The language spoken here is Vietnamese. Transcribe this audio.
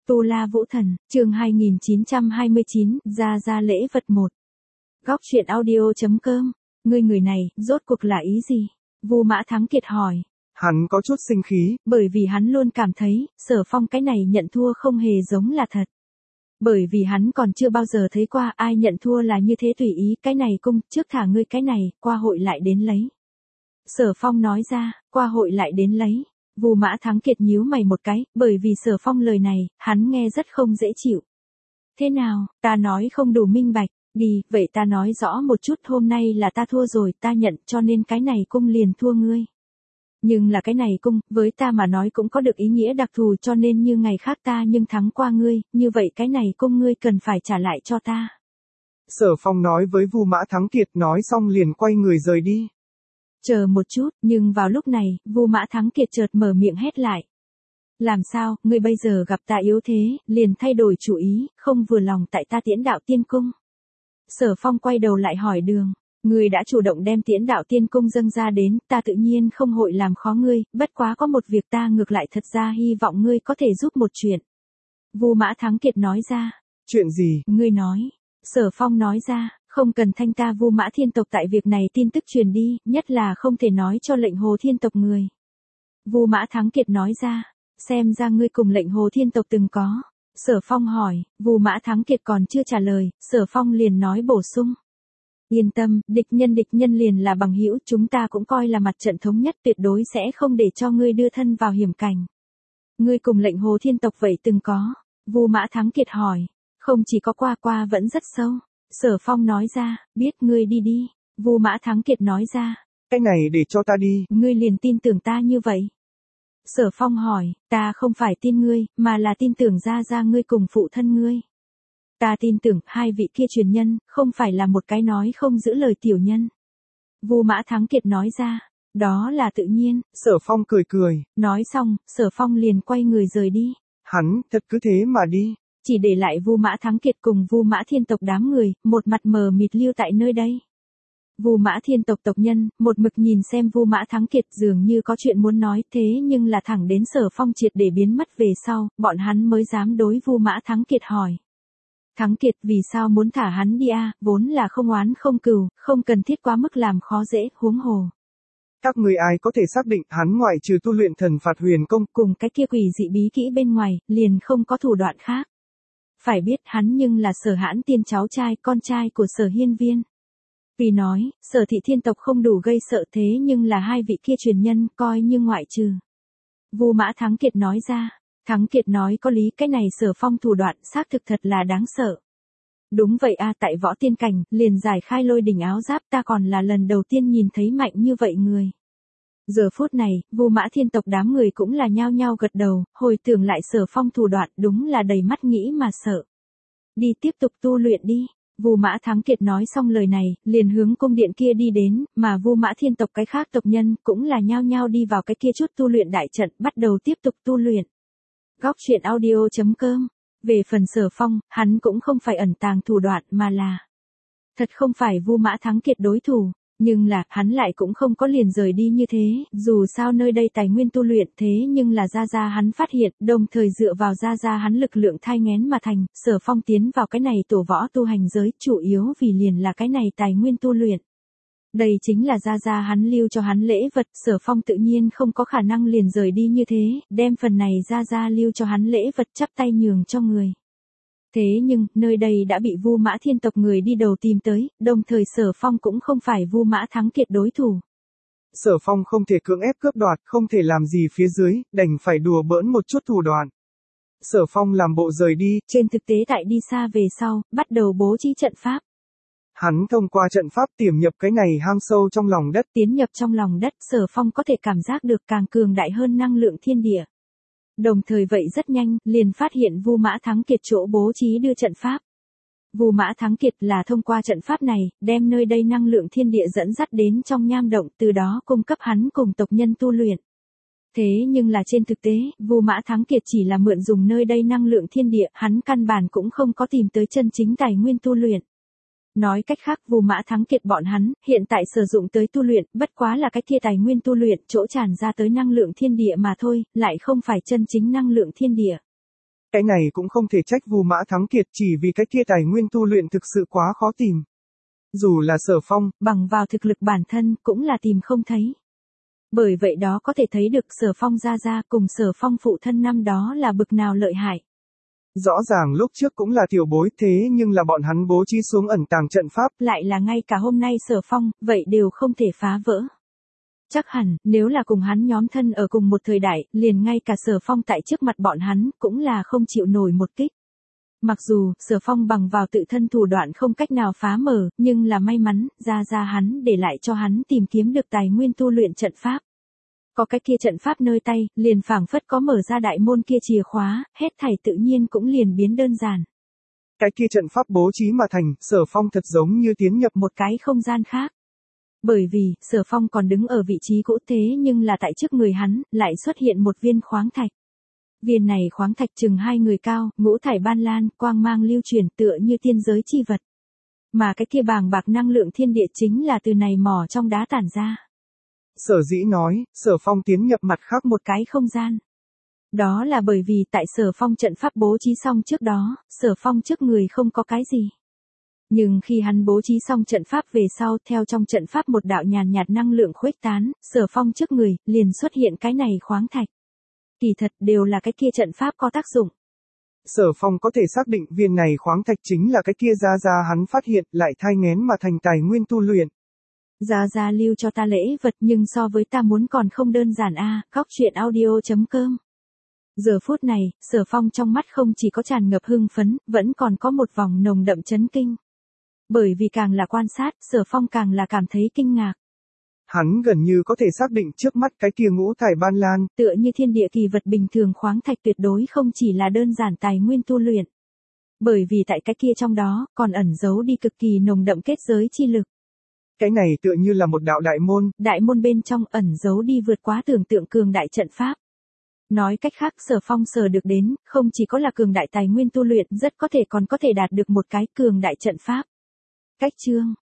Tu La Vũ Thần, chương 2929, ra lễ vật 1. Góc truyện audio.com. Người này, rốt cuộc là ý gì? Vu Mã Thắng Kiệt hỏi. Hắn có chút sinh khí, bởi vì hắn luôn cảm thấy, Sở Phong cái này nhận thua không hề giống là thật. Bởi vì hắn còn chưa bao giờ thấy qua ai nhận thua là như thế tùy ý, cái này cung, trước thả ngươi cái này, qua hội lại đến lấy. Sở Phong nói ra, qua hội lại đến lấy. Vu Mã Thắng Kiệt nhíu mày một cái, bởi vì Sở Phong lời này, hắn nghe rất không dễ chịu. Thế nào, ta nói không đủ minh bạch, đi, vậy ta nói rõ một chút, hôm nay là ta thua rồi, ta nhận, cho nên cái này cung liền thua ngươi. Nhưng là cái này cung, với ta mà nói cũng có được ý nghĩa đặc thù, cho nên như ngày khác ta nhưng thắng qua ngươi, như vậy cái này cung ngươi cần phải trả lại cho ta. Sở Phong nói với Vu Mã Thắng Kiệt, nói xong liền quay người rời đi. Chờ một chút, nhưng vào lúc này, Vu Mã Thắng Kiệt chợt mở miệng hét lại. Làm sao, ngươi bây giờ gặp ta yếu thế, liền thay đổi chủ ý, không vừa lòng tại ta Tiễn Đạo Tiên Cung. Sở Phong quay đầu lại hỏi Đường, ngươi đã chủ động đem Tiễn Đạo Tiên Cung dâng ra đến, ta tự nhiên không hội làm khó ngươi, bất quá có một việc ta ngược lại thật ra hy vọng ngươi có thể giúp một chuyện. Vu Mã Thắng Kiệt nói ra. Chuyện gì? Ngươi nói. Sở Phong nói ra, không cần thanh ta Vu Mã Thiên tộc tại việc này tin tức truyền đi, nhất là không thể nói cho lệnh Hồ Thiên tộc người. Vu Mã Thắng Kiệt nói ra, xem ra ngươi cùng lệnh Hồ Thiên tộc từng có. Sở Phong hỏi, Vu Mã Thắng Kiệt còn chưa trả lời, Sở Phong liền nói bổ sung. Yên tâm, địch nhân liền là bằng hữu, chúng ta cũng coi là mặt trận thống nhất, tuyệt đối sẽ không để cho ngươi đưa thân vào hiểm cảnh. Ngươi cùng lệnh Hồ Thiên tộc vậy từng có? Vu Mã Thắng Kiệt hỏi. Không chỉ có qua vẫn rất sâu. Sở Phong nói ra, biết ngươi đi đi. Vu Mã Thắng Kiệt nói ra. Cái này để cho ta đi. Ngươi liền tin tưởng ta như vậy. Sở Phong hỏi, ta không phải tin ngươi, mà là tin tưởng ra ngươi cùng phụ thân ngươi. Ta tin tưởng hai vị kia truyền nhân, không phải là một cái nói không giữ lời tiểu nhân. Vu Mã Thắng Kiệt nói ra, đó là tự nhiên. Sở Phong cười cười. Nói xong, Sở Phong liền quay người rời đi. Hắn, thật cứ thế mà đi. Chỉ để lại Vu Mã Thắng Kiệt cùng Vu Mã Thiên tộc đám người, một mặt mờ mịt lưu tại nơi đây. Vu Mã Thiên tộc tộc nhân, một mực nhìn xem Vu Mã Thắng Kiệt dường như có chuyện muốn nói, thế nhưng là thẳng đến Sở Phong triệt để biến mất về sau, bọn hắn mới dám đối Vu Mã Thắng Kiệt hỏi. Thắng Kiệt vì sao muốn thả hắn đi a? Vốn là không oán không cừu, không cần thiết quá mức làm khó dễ, huống hồ. Các người ai có thể xác định hắn ngoại trừ tu luyện thần phạt huyền công cùng cái kia quỷ dị bí kỹ bên ngoài, liền không có thủ đoạn khác. Phải biết hắn nhưng là Sở Hãn Tiên cháu trai, con trai của Sở Hiên Viên. Vì nói, Sở Thị Thiên tộc không đủ gây sợ, thế nhưng là hai vị kia truyền nhân coi như ngoại trừ. Vu Mã Thắng Kiệt nói ra. Thắng Kiệt nói có lý, cái này Sở Phong thủ đoạn xác thực thật là đáng sợ. Đúng vậy a, tại võ tiên cảnh, liền giải khai lôi đỉnh áo giáp, ta còn là lần đầu tiên nhìn thấy mạnh như vậy người. Giờ phút này, Vu Mã Thiên tộc đám người cũng là nhao nhao gật đầu, hồi tưởng lại Sở Phong thủ đoạn, đúng là đầy mắt nghĩ mà sợ. Đi tiếp tục tu luyện đi. Vu Mã Thắng Kiệt nói xong lời này, liền hướng cung điện kia đi đến, mà Vu Mã Thiên tộc cái khác tộc nhân cũng là nhao nhao đi vào cái kia chút tu luyện đại trận, bắt đầu tiếp tục tu luyện. Góc truyện audio.com. Về phần Sở Phong, hắn cũng không phải ẩn tàng thủ đoạn mà là thật không phải Vu Mã Thắng Kiệt đối thủ, nhưng là hắn lại cũng không có liền rời đi như thế, dù sao nơi đây tài nguyên tu luyện, thế nhưng là ra hắn phát hiện, đồng thời dựa vào ra hắn lực lượng thai nghén mà thành, Sở Phong tiến vào cái này tổ võ tu hành giới, chủ yếu vì liền là cái này tài nguyên tu luyện. Đây chính là ra hắn lưu cho hắn lễ vật, Sở Phong tự nhiên không có khả năng liền rời đi như thế, đem phần này ra lưu cho hắn lễ vật chắp tay nhường cho người. Thế nhưng, nơi đây đã bị Vu Mã Thiên tộc người đi đầu tìm tới, đồng thời Sở Phong cũng không phải Vu Mã Thắng Kiệt đối thủ. Sở Phong không thể cưỡng ép cướp đoạt, không thể làm gì phía dưới, đành phải đùa bỡn một chút thủ đoạn. Sở Phong làm bộ rời đi, trên thực tế tại đi xa về sau, bắt đầu bố trí trận pháp. Hắn thông qua trận pháp tiềm nhập cái này hang sâu trong lòng đất. Tiến nhập trong lòng đất, Sở Phong có thể cảm giác được càng cường đại hơn năng lượng thiên địa. Đồng thời vậy rất nhanh, liền phát hiện Vu Mã Thắng Kiệt chỗ bố trí đưa trận pháp. Vu Mã Thắng Kiệt là thông qua trận pháp này, đem nơi đây năng lượng thiên địa dẫn dắt đến trong nham động, từ đó cung cấp hắn cùng tộc nhân tu luyện. Thế nhưng là trên thực tế, Vu Mã Thắng Kiệt chỉ là mượn dùng nơi đây năng lượng thiên địa, hắn căn bản cũng không có tìm tới chân chính tài nguyên tu luyện. Nói cách khác, Vu Mã Thắng Kiệt bọn hắn, hiện tại sử dụng tới tu luyện, bất quá là cái kia tài nguyên tu luyện, chỗ tràn ra tới năng lượng thiên địa mà thôi, lại không phải chân chính năng lượng thiên địa. Cái này cũng không thể trách Vu Mã Thắng Kiệt chỉ vì cái kia tài nguyên tu luyện thực sự quá khó tìm. Dù là Sở Phong, bằng vào thực lực bản thân cũng là tìm không thấy. Bởi vậy đó có thể thấy được Sở Phong gia cùng Sở Phong phụ thân năm đó là bực nào lợi hại. Rõ ràng lúc trước cũng là tiểu bối thế nhưng là bọn hắn bố trí xuống ẩn tàng trận pháp. Lại là ngay cả hôm nay Sở Phong, vậy đều không thể phá vỡ. Chắc hẳn, nếu là cùng hắn nhóm thân ở cùng một thời đại, liền ngay cả Sở Phong tại trước mặt bọn hắn, cũng là không chịu nổi một kích. Mặc dù, Sở Phong bằng vào tự thân thủ đoạn không cách nào phá mở, nhưng là may mắn, ra hắn để lại cho hắn tìm kiếm được tài nguyên tu luyện trận pháp. Có cái kia trận pháp nơi tay, liền phảng phất có mở ra đại môn kia chìa khóa, hết thảy tự nhiên cũng liền biến đơn giản. Cái kia trận pháp bố trí mà thành, Sở Phong thật giống như tiến nhập một cái không gian khác. Bởi vì, Sở Phong còn đứng ở vị trí cũ thế nhưng là tại trước người hắn, lại xuất hiện một viên khoáng thạch. Viên này khoáng thạch chừng 2 người cao, ngũ thải ban lan, quang mang lưu chuyển tựa như tiên giới chi vật. Mà cái kia bàng bạc năng lượng thiên địa chính là từ này mỏ trong đá tản ra. Sở Dĩ nói, Sở Phong tiến nhập mặt khác một cái không gian. Đó là bởi vì tại Sở Phong trận pháp bố trí xong trước đó, Sở Phong trước người không có cái gì. Nhưng khi hắn bố trí xong trận pháp về sau theo trong trận pháp một đạo nhàn nhạt năng lượng khuếch tán, Sở Phong trước người, liền xuất hiện cái này khoáng thạch. Kỳ thật đều là cái kia trận pháp có tác dụng. Sở Phong có thể xác định viên này khoáng thạch chính là cái kia ra hắn phát hiện lại thai nghén mà thành tài nguyên tu luyện. Ra lưu cho ta lễ vật nhưng so với ta muốn còn không đơn giản a. Goctruyện.audio.com. Giờ phút này, Sở Phong trong mắt không chỉ có tràn ngập hưng phấn, vẫn còn có một vòng nồng đậm chấn kinh. Bởi vì càng là quan sát, Sở Phong càng là cảm thấy kinh ngạc. Hắn gần như có thể xác định trước mắt cái kia ngũ thải ban lan, tựa như thiên địa kỳ vật bình thường khoáng thạch tuyệt đối không chỉ là đơn giản tài nguyên tu luyện. Bởi vì tại cái kia trong đó, còn ẩn giấu đi cực kỳ nồng đậm kết giới chi lực. Cái này tựa như là một đạo đại môn bên trong ẩn giấu đi vượt quá tưởng tượng cường đại trận pháp. Nói cách khác Sở Phong sờ được đến, không chỉ có là cường đại tài nguyên tu luyện, rất có thể còn có thể đạt được một cái cường đại trận pháp. Cách chương